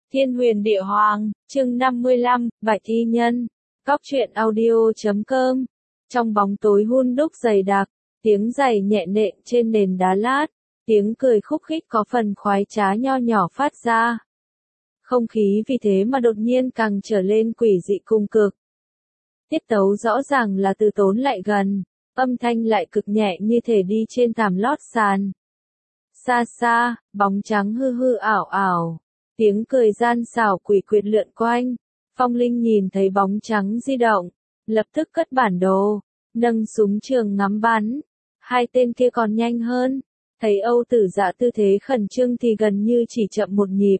Thiên huyền địa hoàng, chương 55, Bạch Y Nhân, Cóc truyện audio.com. Trong bóng tối hun đúc dày đặc, tiếng giày nhẹ nện trên nền đá lát, tiếng cười khúc khích có phần khoái trá nho nhỏ phát ra. Không khí vì thế mà đột nhiên càng trở lên quỷ dị cùng cực. Tiết tấu rõ ràng là từ tốn lại gần, âm thanh lại cực nhẹ như thể đi trên thảm lót sàn. Xa xa, bóng trắng hư hư ảo ảo. Tiếng cười gian xảo quỷ quyệt lượn quanh, Phong Linh nhìn thấy bóng trắng di động, lập tức cất bản đồ, nâng súng trường ngắm bắn. Hai tên kia còn nhanh hơn, thấy Âu Tử Dạ tư thế khẩn trương thì gần như chỉ chậm một nhịp.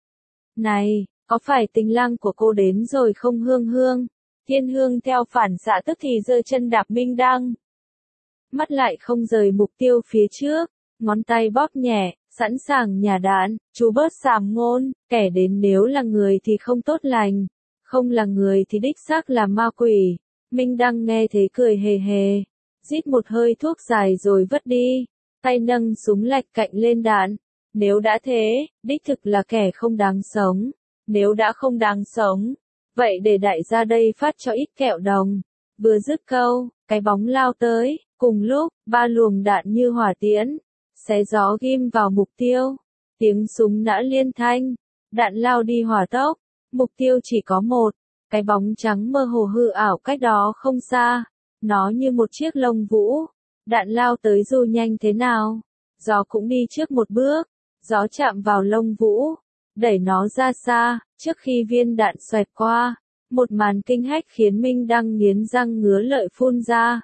Này, có phải tình lang của cô đến rồi không Hương Hương? Thiên Hương theo phản xạ tức thì giơ chân đạp Minh Đăng. Mắt lại không rời mục tiêu phía trước, ngón tay bóp nhẹ. Sẵn sàng nhả đạn, chú bớt sàm ngôn, kẻ đến nếu là người thì không tốt lành, không là người thì đích xác là ma quỷ. Minh Đăng nghe thế cười hề hề, rít một hơi thuốc dài rồi vứt đi, tay nâng súng lạch cạnh lên đạn. Nếu đã thế, đích thực là kẻ không đáng sống, nếu đã không đáng sống, vậy để đại gia đây phát cho ít kẹo đồng. Vừa dứt câu, cái bóng lao tới, cùng lúc, ba luồng đạn như hỏa tiễn. Xé gió ghim vào mục tiêu, tiếng súng đã liên thanh, đạn lao đi hỏa tốc, mục tiêu chỉ có một, cái bóng trắng mơ hồ hư ảo cách đó không xa, nó như một chiếc lông vũ, đạn lao tới dù nhanh thế nào, gió cũng đi trước một bước, gió chạm vào lông vũ, đẩy nó ra xa, trước khi viên đạn xoẹt qua, một màn kinh hách khiến Minh Đăng nghiến răng ngứa lợi phun ra.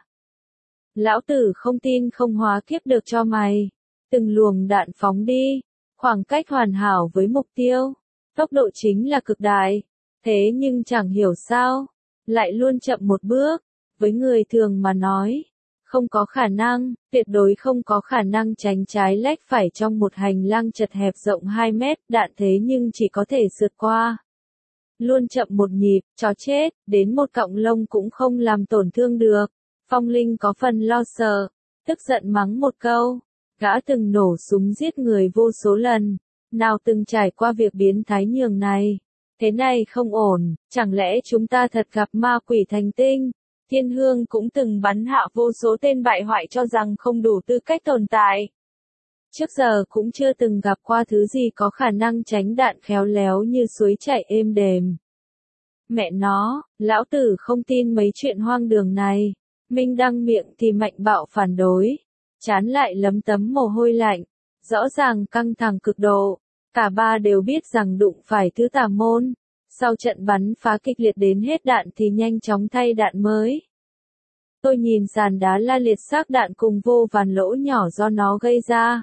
Lão tử không tin không hóa kiếp được cho mày. Từng luồng đạn phóng đi, khoảng cách hoàn hảo với mục tiêu, tốc độ chính là cực đại, thế nhưng chẳng hiểu sao, lại luôn chậm một bước, với người thường mà nói, không có khả năng, tuyệt đối không có khả năng tránh trái lách phải trong một hành lang chật hẹp rộng 2 mét, đạn thế nhưng chỉ có thể sượt qua. Luôn chậm một nhịp, chó chết, đến một cọng lông cũng không làm tổn thương được. Phong Linh có phần lo sợ, tức giận mắng một câu. Gã từng nổ súng giết người vô số lần, nào từng trải qua việc biến thái nhường này. Thế này không ổn, chẳng lẽ chúng ta thật gặp ma quỷ thành tinh? Thiên Hương cũng từng bắn hạ vô số tên bại hoại cho rằng không đủ tư cách tồn tại. Trước giờ cũng chưa từng gặp qua thứ gì có khả năng tránh đạn khéo léo như suối chảy êm đềm. Mẹ nó, lão tử không tin mấy chuyện hoang đường này. Minh Đăng miệng thì mạnh bạo phản đối. Chán lại lấm tấm mồ hôi lạnh, rõ ràng căng thẳng cực độ, cả ba đều biết rằng đụng phải thứ tà môn, sau trận bắn phá kịch liệt đến hết đạn thì nhanh chóng thay đạn mới. Tôi nhìn sàn đá la liệt xác đạn cùng vô vàn lỗ nhỏ do nó gây ra.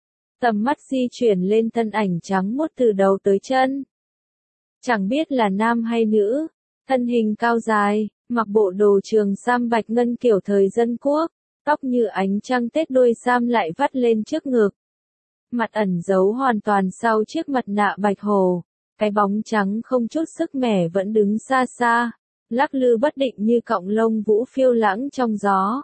Tầm mắt di chuyển lên thân ảnh trắng muốt từ đầu tới chân. Chẳng biết là nam hay nữ, thân hình cao dài, mặc bộ đồ trường sam bạch ngân kiểu thời dân quốc. Tóc như ánh trăng tết đuôi sam lại vắt lên trước ngực. Mặt ẩn giấu hoàn toàn sau chiếc mặt nạ bạch hồ. Cái bóng trắng không chút sức mẻ vẫn đứng xa xa, lắc lư bất định như cọng lông vũ phiêu lãng trong gió.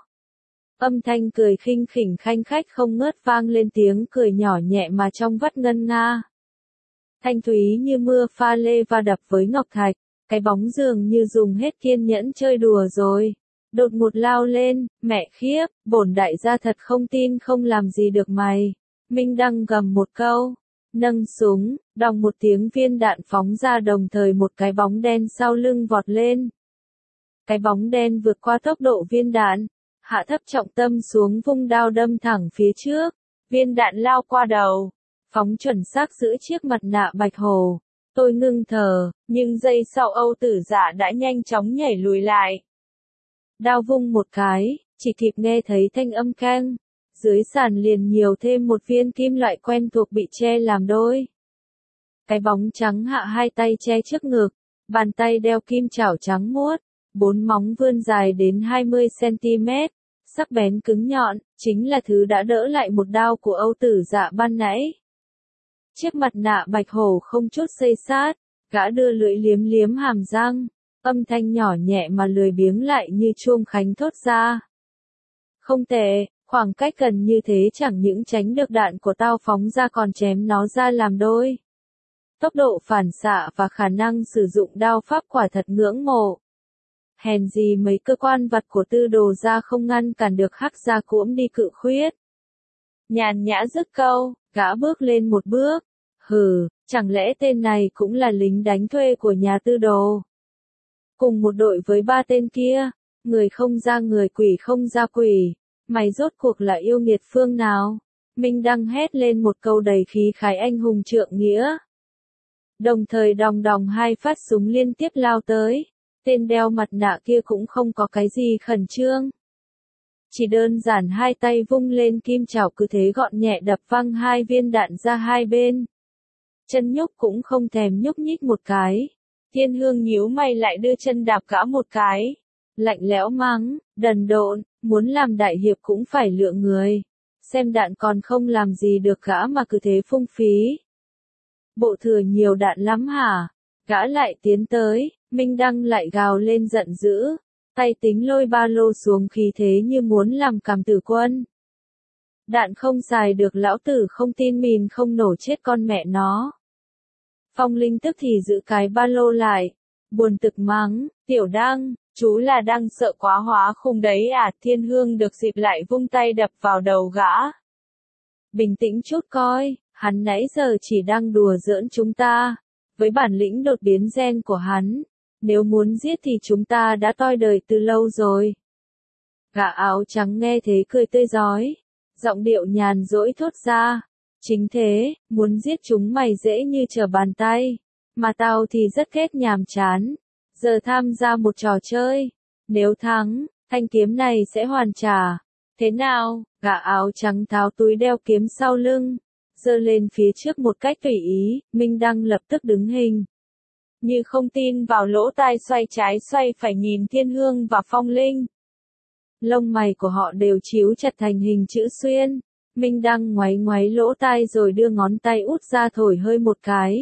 Âm thanh cười khinh khỉnh khanh khách không ngớt vang lên tiếng cười nhỏ nhẹ mà trong vắt ngân nga. Thanh thúy như mưa pha lê va đập với ngọc thạch, cái bóng dường như dùng hết kiên nhẫn chơi đùa rồi. Đột ngột lao lên, mẹ khiếp, bổn đại gia thật không tin không làm gì được mày. Minh Đăng gầm một câu, nâng súng, đòng một tiếng viên đạn phóng ra đồng thời một cái bóng đen sau lưng vọt lên. Cái bóng đen vượt qua tốc độ viên đạn, hạ thấp trọng tâm xuống vung đao đâm thẳng phía trước, viên đạn lao qua đầu, phóng chuẩn xác giữ chiếc mặt nạ bạch hồ. Tôi ngưng thở, nhưng giây sau Âu Tử Dạ đã nhanh chóng nhảy lùi lại. Đao vung một cái, chỉ kịp nghe thấy thanh âm keng, dưới sàn liền nhiều thêm một viên kim loại quen thuộc bị che làm đôi. Cái bóng trắng hạ hai tay che trước ngực, bàn tay đeo kim chảo trắng muốt, 4 móng vươn dài đến 20 cm, sắc bén cứng nhọn, chính là thứ đã đỡ lại một đao của Âu Tử Dạ ban nãy. Chiếc mặt nạ bạch hổ không chút xây sát, gã đưa lưỡi liếm liếm hàm răng. Âm thanh nhỏ nhẹ mà lười biếng lại như chuông khánh thốt ra. Không tệ, khoảng cách gần như thế chẳng những tránh được đạn của tao phóng ra còn chém nó ra làm đôi. Tốc độ phản xạ và khả năng sử dụng đao pháp quả thật ngưỡng mộ. Hèn gì mấy cơ quan vật của Tư Đồ gia không ngăn cản được Hắc gia cuỗm đi cự khuyết. Nhàn nhã dứt câu, gã bước lên một bước. Hừ, chẳng lẽ tên này cũng là lính đánh thuê của nhà Tư Đồ? Cùng một đội với ba tên kia, người không ra người quỷ không ra quỷ, mày rốt cuộc là yêu nghiệt phương nào? Minh Đăng hét lên một câu đầy khí khái anh hùng trượng nghĩa. Đồng thời đòng đòng hai phát súng liên tiếp lao tới, tên đeo mặt nạ kia cũng không có cái gì khẩn trương. Chỉ đơn giản hai tay vung lên kim chảo cứ thế gọn nhẹ đập văng hai viên đạn ra hai bên. Chân nhúc cũng không thèm nhúc nhích một cái. Thiên Hương nhíu mày lại đưa chân đạp gã một cái. Lạnh lẽo mắng, đần độn, muốn làm đại hiệp cũng phải lựa người. Xem đạn còn không làm gì được gã mà cứ thế phung phí. Bộ thừa nhiều đạn lắm hả? Gã lại tiến tới, Minh Đăng lại gào lên giận dữ. Tay tính lôi ba lô xuống khí thế như muốn làm cảm tử quân. Đạn không xài được lão tử không tin mìn không nổ chết con mẹ nó. Phong Linh tức thì giữ cái ba lô lại. Buồn tực mắng, Tiểu Đăng, chú là đang sợ quá hóa khùng đấy à? Thiên Hương được dịp lại vung tay đập vào đầu gã. Bình tĩnh chút coi, hắn nãy giờ chỉ đang đùa giỡn chúng ta. Với bản lĩnh đột biến gen của hắn, nếu muốn giết thì chúng ta đã toi đời từ lâu rồi. Gã áo trắng nghe thế cười tươi rói, giọng điệu nhàn dỗi thốt ra. Chính thế, muốn giết chúng mày dễ như trở bàn tay, mà tao thì rất ghét nhàm chán. Giờ tham gia một trò chơi, nếu thắng, thanh kiếm này sẽ hoàn trả. Thế nào? Gã áo trắng tháo túi đeo kiếm sau lưng, giơ lên phía trước một cách tùy ý. Minh Đăng lập tức đứng hình. Như không tin vào lỗ tai xoay trái xoay phải nhìn Thiên Hương và Phong Linh. Lông mày của họ đều chíu chặt thành hình chữ xuyên. Minh Đăng ngoáy ngoáy lỗ tai rồi đưa ngón tay út ra thổi hơi một cái.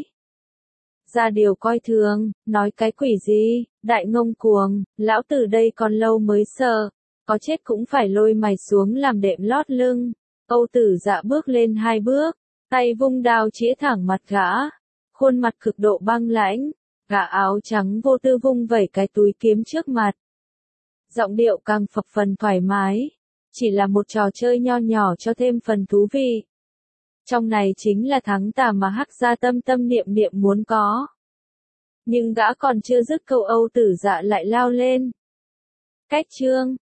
Ra điều coi thường, nói cái quỷ gì, đại ngông cuồng, lão tử đây còn lâu mới sợ, có chết cũng phải lôi mày xuống làm đệm lót lưng. Âu Tử Dạ bước lên hai bước, tay vung đao chĩa thẳng mặt gã, khuôn mặt cực độ băng lãnh, gã áo trắng vô tư vung vẩy cái túi kiếm trước mặt. Giọng điệu càng phập phồng thoải mái, chỉ là một trò chơi nho nhỏ cho thêm phần thú vị. Trong này chính là thắng tà mà Hắc gia tâm tâm niệm niệm muốn có. Nhưng gã còn chưa dứt câu Âu Tử Dạ lại lao lên. Cách chương